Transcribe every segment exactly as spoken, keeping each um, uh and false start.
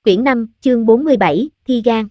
Quyển năm, chương bốn mươi bảy, Thi gan.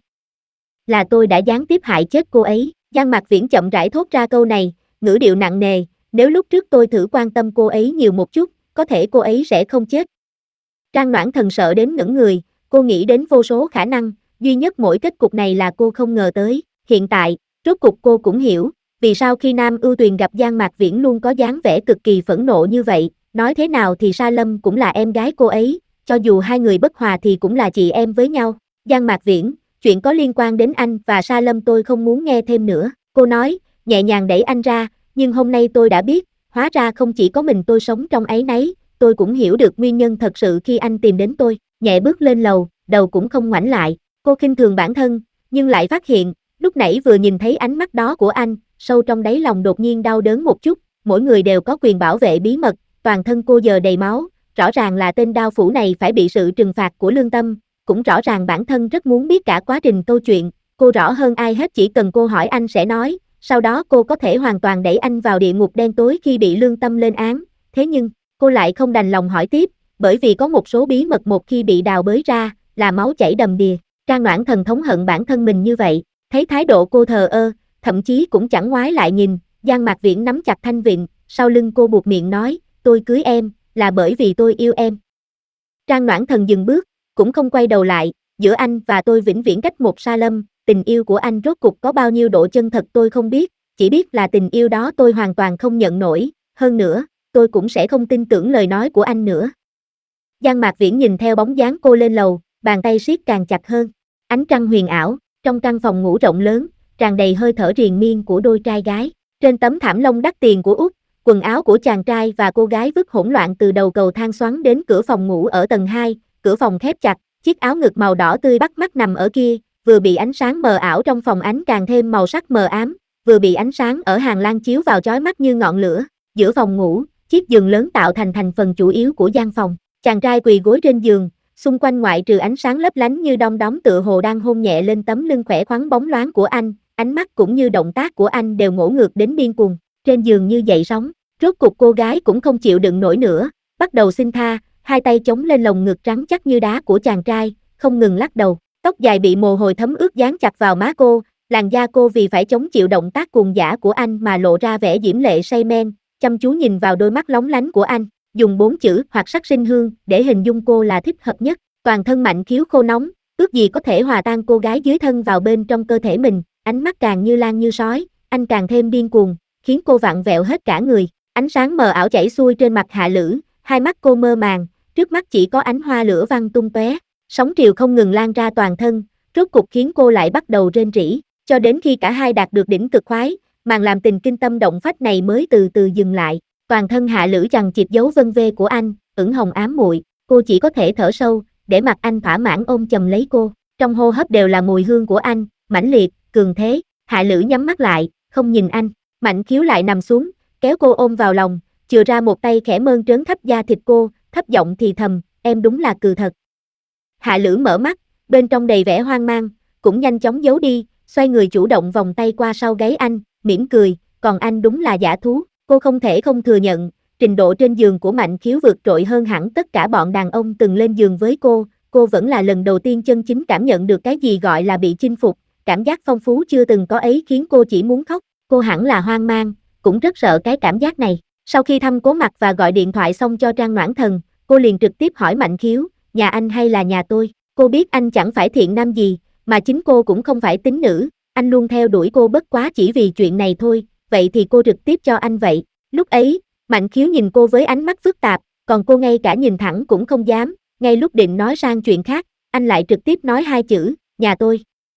Là tôi đã gián tiếp hại chết cô ấy. Giang Mạc Viễn chậm rãi thốt ra câu này, ngữ điệu nặng nề, nếu lúc trước tôi thử quan tâm cô ấy nhiều một chút, có thể cô ấy sẽ không chết. Trang Noãn Thần sợ đến ngẩn người, cô nghĩ đến vô số khả năng, duy nhất mỗi kết cục này là cô không ngờ tới. Hiện tại, rốt cục cô cũng hiểu, vì sao khi Nam Ưu Tuyền gặp Giang Mạc Viễn luôn có dáng vẻ cực kỳ phẫn nộ như vậy, nói thế nào thì Sa Lâm cũng là em gái cô ấy, cho dù hai người bất hòa thì cũng là chị em với nhau. Giang Mạc Viễn, chuyện có liên quan đến anh và Sa Lâm tôi không muốn nghe thêm nữa, cô nói, nhẹ nhàng đẩy anh ra, nhưng hôm nay tôi đã biết, hóa ra không chỉ có mình tôi sống trong áy náy, tôi cũng hiểu được nguyên nhân thật sự khi anh tìm đến tôi, nhẹ bước lên lầu, đầu cũng không ngoảnh lại, cô khinh thường bản thân, nhưng lại phát hiện, lúc nãy vừa nhìn thấy ánh mắt đó của anh, sâu trong đáy lòng đột nhiên đau đớn một chút, mỗi người đều có quyền bảo vệ bí mật, toàn thân cô giờ đầy máu, rõ ràng là tên đao phủ này phải bị sự trừng phạt của lương tâm, cũng rõ ràng bản thân rất muốn biết cả quá trình câu chuyện, cô rõ hơn ai hết chỉ cần cô hỏi anh sẽ nói, sau đó cô có thể hoàn toàn đẩy anh vào địa ngục đen tối khi bị lương tâm lên án, thế nhưng, cô lại không đành lòng hỏi tiếp, bởi vì có một số bí mật một khi bị đào bới ra, là máu chảy đầm đìa. Trang Noãn Thần thống hận bản thân mình như vậy, thấy thái độ cô thờ ơ, thậm chí cũng chẳng ngoái lại nhìn, Giang Mạc Viễn nắm chặt thanh vịn, sau lưng cô buột miệng nói, tôi cưới em, là bởi vì tôi yêu em. Trang Noãn Thần dừng bước, cũng không quay đầu lại, giữa anh và tôi vĩnh viễn cách một Sa Lâm, tình yêu của anh rốt cục có bao nhiêu độ chân thật tôi không biết, chỉ biết là tình yêu đó tôi hoàn toàn không nhận nổi, hơn nữa, tôi cũng sẽ không tin tưởng lời nói của anh nữa. Giang Mạc Viễn nhìn theo bóng dáng cô lên lầu, bàn tay siết càng chặt hơn, ánh trăng huyền ảo, trong căn phòng ngủ rộng lớn, tràn đầy hơi thở triền miên của đôi trai gái, trên tấm thảm lông đắt tiền của Úc, quần áo của chàng trai và cô gái vứt hỗn loạn từ đầu cầu thang xoắn đến cửa phòng ngủ ở tầng hai, cửa phòng khép chặt, chiếc áo ngực màu đỏ tươi bắt mắt nằm ở kia, vừa bị ánh sáng mờ ảo trong phòng ánh càng thêm màu sắc mờ ám, vừa bị ánh sáng ở hàng lan chiếu vào chói mắt như ngọn lửa, giữa phòng ngủ, chiếc giường lớn tạo thành thành phần chủ yếu của gian phòng, chàng trai quỳ gối trên giường, xung quanh ngoại trừ ánh sáng lấp lánh như đom đóm tựa hồ đang hôn nhẹ lên tấm lưng khỏe khoắn bóng loáng của anh, ánh mắt cũng như động tác của anh đều ngổ ngược đến điên cuồng, trên giường như dậy sóng, rốt cục cô gái cũng không chịu đựng nổi nữa, bắt đầu xin tha, hai tay chống lên lồng ngực rắn chắc như đá của chàng trai, không ngừng lắc đầu, tóc dài bị mồ hôi thấm ướt dán chặt vào má cô, làn da cô vì phải chống chịu động tác cuồng dã của anh mà lộ ra vẻ diễm lệ say men, chăm chú nhìn vào đôi mắt lóng lánh của anh, dùng bốn chữ hoặc sắc sinh hương để hình dung cô là thích hợp nhất, toàn thân Mạnh Khiếu khô nóng, ước gì có thể hòa tan cô gái dưới thân vào bên trong cơ thể mình, ánh mắt càng như lan như sói, anh càng thêm điên cuồng, khiến cô vặn vẹo hết cả người, ánh sáng mờ ảo chảy xuôi trên mặt Hạ Lữ, hai mắt cô mơ màng, trước mắt chỉ có ánh hoa lửa văng tung tóe, sóng triều không ngừng lan ra toàn thân, rốt cục khiến cô lại bắt đầu rên rỉ, cho đến khi cả hai đạt được đỉnh cực khoái, màn làm tình kinh tâm động phách này mới từ từ dừng lại, toàn thân Hạ Lữ chằng chịt dấu vân vê của anh, ửng hồng ám muội, cô chỉ có thể thở sâu, để mặc anh thỏa mãn ôm chầm lấy cô, trong hô hấp đều là mùi hương của anh, mãnh liệt, cường thế, Hạ Lữ nhắm mắt lại, không nhìn anh, Mạnh Khiếu lại nằm xuống, kéo cô ôm vào lòng, chừa ra một tay khẽ mơn trớn khắp da thịt cô, thấp giọng thì thầm, em đúng là cừ thật. Hạ Lữ mở mắt, bên trong đầy vẻ hoang mang, cũng nhanh chóng giấu đi, xoay người chủ động vòng tay qua sau gáy anh, mỉm cười, còn anh đúng là dã thú, cô không thể không thừa nhận, trình độ trên giường của Mạnh Khiếu vượt trội hơn hẳn tất cả bọn đàn ông từng lên giường với cô, cô vẫn là lần đầu tiên chân chính cảm nhận được cái gì gọi là bị chinh phục, cảm giác phong phú chưa từng có ấy khiến cô chỉ muốn khóc, cô hẳn là hoang mang, cũng rất sợ cái cảm giác này. Sau khi thăm Cố Mặc và gọi điện thoại xong cho Trang Noãn Thần, cô liền trực tiếp hỏi Mạnh Khiếu, nhà anh hay là nhà tôi? Cô biết anh chẳng phải thiện nam gì, mà chính cô cũng không phải tín nữ, anh luôn theo đuổi cô bất quá chỉ vì chuyện này thôi, vậy thì cô trực tiếp cho anh vậy. Lúc ấy, Mạnh Khiếu nhìn cô với ánh mắt phức tạp, còn cô ngay cả nhìn thẳng cũng không dám, ngay lúc định nói sang chuyện khác, anh lại trực tiếp nói hai chữ, nhà tôi.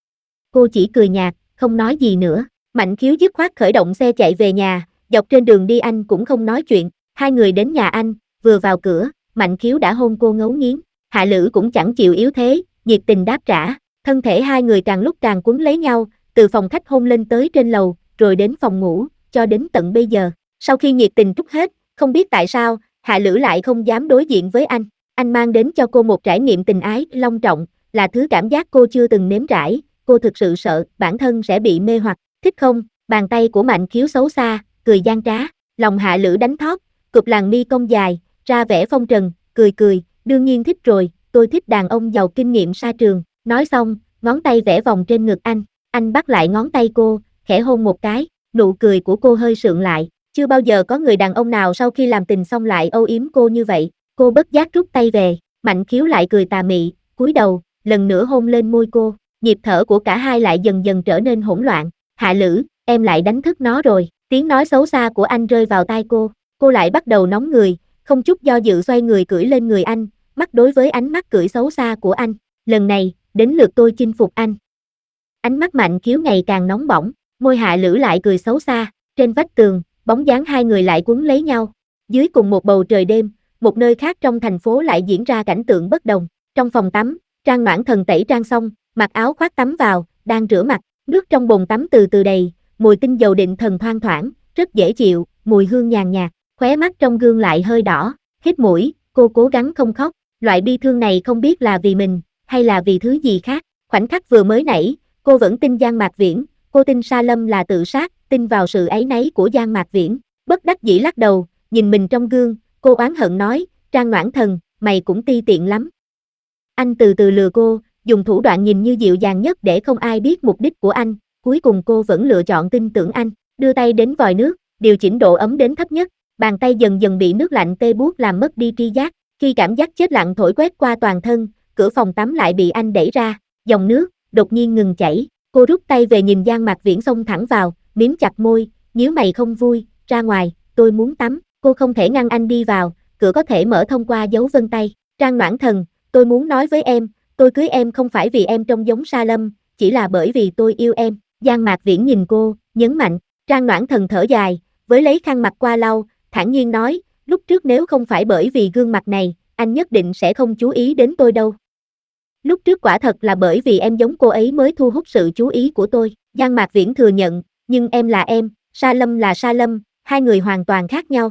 Cô chỉ cười nhạt, không nói gì nữa, Mạnh Khiếu dứt khoát khởi động xe chạy về nhà, dọc trên đường đi anh cũng không nói chuyện, hai người đến nhà anh, vừa vào cửa, Mạnh Khiếu đã hôn cô ngấu nghiến, Hạ Lữ cũng chẳng chịu yếu thế, nhiệt tình đáp trả, thân thể hai người càng lúc càng quấn lấy nhau, từ phòng khách hôn lên tới trên lầu, rồi đến phòng ngủ, cho đến tận bây giờ. Sau khi nhiệt tình trút hết, không biết tại sao, Hạ Lữ lại không dám đối diện với anh, anh mang đến cho cô một trải nghiệm tình ái long trọng, là thứ cảm giác cô chưa từng nếm trải, cô thực sự sợ bản thân sẽ bị mê hoặc, thích không? Bàn tay của Mạnh Khiếu xấu xa, cười gian trá, lòng Hạ Lữ đánh thót, cụp làn mi cong dài, ra vẻ phong trần, cười cười, đương nhiên thích rồi, tôi thích đàn ông giàu kinh nghiệm sa trường, nói xong, ngón tay vẽ vòng trên ngực anh, anh bắt lại ngón tay cô, khẽ hôn một cái, nụ cười của cô hơi sượng lại, chưa bao giờ có người đàn ông nào sau khi làm tình xong lại âu yếm cô như vậy, cô bất giác rút tay về, Mạnh Khiếu lại cười tà mị, cúi đầu, lần nữa hôn lên môi cô, nhịp thở của cả hai lại dần dần trở nên hỗn loạn, Hạ Lữ, em lại đánh thức nó rồi, tiếng nói xấu xa của anh rơi vào tai cô, cô lại bắt đầu nóng người, không chút do dự xoay người cưỡi lên người anh, mắt đối với ánh mắt cưỡi xấu xa của anh, lần này, đến lượt tôi chinh phục anh. Ánh mắt Mạnh Khiếu ngày càng nóng bỏng, môi Hạ Lữ lại cười xấu xa, trên vách tường, bóng dáng hai người lại quấn lấy nhau. Dưới cùng một bầu trời đêm, một nơi khác trong thành phố lại diễn ra cảnh tượng bất đồng. Trong phòng tắm, Trang Noãn Thần tẩy trang xong, mặc áo khoác tắm vào, đang rửa mặt, nước trong bồn tắm từ từ đầy, mùi tinh dầu định thần thoang thoảng, rất dễ chịu, mùi hương nhàn nhạt, khóe mắt trong gương lại hơi đỏ, hít mũi, cô cố gắng không khóc, loại bi thương này không biết là vì mình, hay là vì thứ gì khác. Khoảnh khắc vừa mới nãy, cô vẫn tin Giang Mạc Viễn, cô tin Sa Lâm là tự sát, tin vào sự áy náy của Giang Mạc Viễn, bất đắc dĩ lắc đầu, nhìn mình trong gương, cô oán hận nói, Trang Noãn Thần, mày cũng ti tiện lắm. Anh từ từ lừa cô, dùng thủ đoạn nhìn như dịu dàng nhất để không ai biết mục đích của anh, cuối cùng cô vẫn lựa chọn tin tưởng anh, đưa tay đến vòi nước, điều chỉnh độ ấm đến thấp nhất, bàn tay dần dần bị nước lạnh tê buốt làm mất đi tri giác, khi cảm giác chết lặng thổi quét qua toàn thân, cửa phòng tắm lại bị anh đẩy ra, dòng nước đột nhiên ngừng chảy, cô rút tay về nhìn Giang Mạc Viễn xông thẳng vào, miếm chặt môi, nhíu mày không vui, ra ngoài, tôi muốn tắm, cô không thể ngăn anh đi vào, cửa có thể mở thông qua dấu vân tay, Trang Noãn Thần, tôi muốn nói với em, tôi cưới em không phải vì em trông giống Sa Lâm, chỉ là bởi vì tôi yêu em, Giang Mạc Viễn nhìn cô, nhấn mạnh, Trang Noãn Thần thở dài, với lấy khăn mặt qua lau, thản nhiên nói, lúc trước nếu không phải bởi vì gương mặt này, anh nhất định sẽ không chú ý đến tôi đâu. Lúc trước quả thật là bởi vì em giống cô ấy mới thu hút sự chú ý của tôi, Giang Mạc Viễn thừa nhận, nhưng em là em, Sa Lâm là Sa Lâm, hai người hoàn toàn khác nhau.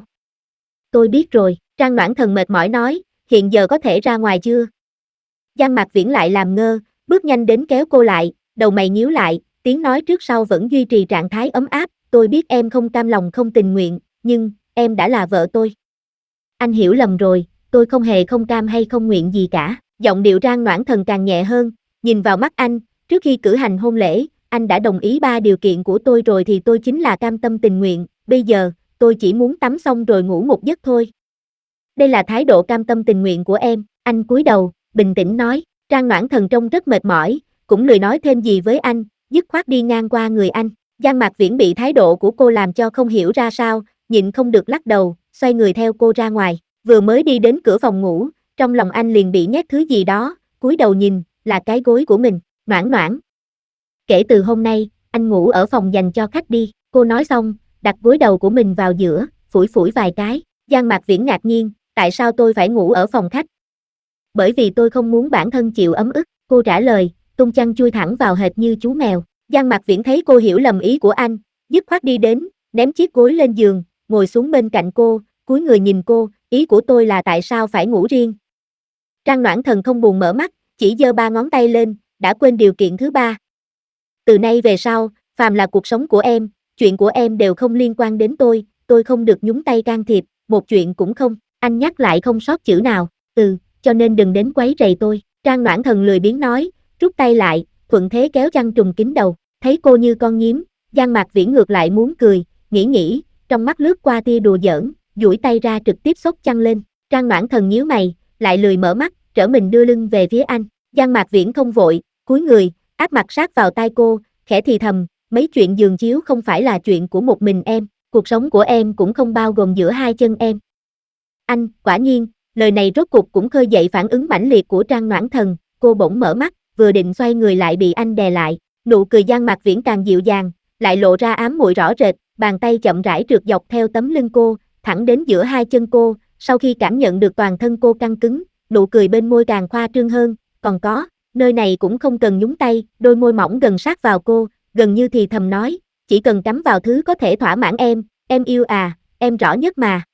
Tôi biết rồi, Trang Noãn Thần mệt mỏi nói, hiện giờ có thể ra ngoài chưa? Giang Mạc Viễn lại làm ngơ, bước nhanh đến kéo cô lại, đầu mày nhíu lại, tiếng nói trước sau vẫn duy trì trạng thái ấm áp, tôi biết em không cam lòng không tình nguyện, nhưng, em đã là vợ tôi. Anh hiểu lầm rồi, tôi không hề không cam hay không nguyện gì cả, giọng điệu Trang Noãn Thần càng nhẹ hơn, nhìn vào mắt anh, trước khi cử hành hôn lễ, anh đã đồng ý ba điều kiện của tôi rồi thì tôi chính là cam tâm tình nguyện, bây giờ, tôi chỉ muốn tắm xong rồi ngủ một giấc thôi. Đây là thái độ cam tâm tình nguyện của em, anh cúi đầu, bình tĩnh nói, Trang Noãn Thần trông rất mệt mỏi, cũng lười nói thêm gì với anh, dứt khoát đi ngang qua người anh, Giang Mạc Viễn bị thái độ của cô làm cho không hiểu ra sao, nhịn không được lắc đầu, xoay người theo cô ra ngoài, vừa mới đi đến cửa phòng ngủ, trong lòng anh liền bị nhét thứ gì đó, cúi đầu nhìn, là cái gối của mình, Noãn Noãn. Kể từ hôm nay, anh ngủ ở phòng dành cho khách đi, cô nói xong, đặt gối đầu của mình vào giữa, phủi phủi vài cái, Giang Mạc Viễn ngạc nhiên, tại sao tôi phải ngủ ở phòng khách? Bởi vì tôi không muốn bản thân chịu ấm ức, cô trả lời, tung chăn chui thẳng vào hệt như chú mèo, Giang Mạc Viễn thấy cô hiểu lầm ý của anh, dứt khoát đi đến, ném chiếc gối lên giường, ngồi xuống bên cạnh cô, cúi người nhìn cô, ý của tôi là tại sao phải ngủ riêng. Trang Noãn Thần không buồn mở mắt, chỉ giơ ba ngón tay lên, đã quên điều kiện thứ ba. Từ nay về sau, phàm là cuộc sống của em, chuyện của em đều không liên quan đến tôi, tôi không được nhúng tay can thiệp, một chuyện cũng không, anh nhắc lại không sót chữ nào, ừ, cho nên đừng đến quấy rầy tôi, Trang Noãn Thần lười biếng nói, rút tay lại, thuận thế kéo chăn trùm kín đầu, thấy cô như con nhím, Giang Mạc Viễn ngược lại muốn cười, nghĩ nghĩ, trong mắt lướt qua tia đùa giỡn, duỗi tay ra trực tiếp xốc chăn lên, Trang Noãn Thần nhíu mày, lại lười mở mắt, trở mình đưa lưng về phía anh, Giang Mạc Viễn không vội, cúi người, áp mặt sát vào tai cô, khẽ thì thầm, mấy chuyện giường chiếu không phải là chuyện của một mình em, cuộc sống của em cũng không bao gồm giữa hai chân em. Anh, quả nhiên, lời này rốt cục cũng khơi dậy phản ứng mãnh liệt của Trang Noãn Thần, cô bỗng mở mắt, vừa định xoay người lại bị anh đè lại, nụ cười Giang Mạc Viễn càng dịu dàng, lại lộ ra ám muội rõ rệt, bàn tay chậm rãi trượt dọc theo tấm lưng cô, thẳng đến giữa hai chân cô, sau khi cảm nhận được toàn thân cô căng cứng, nụ cười bên môi càng khoa trương hơn, còn có, nơi này cũng không cần nhúng tay, đôi môi mỏng gần sát vào cô, gần như thì thầm nói, chỉ cần cắm vào thứ có thể thỏa mãn em, em yêu à, em rõ nhất mà.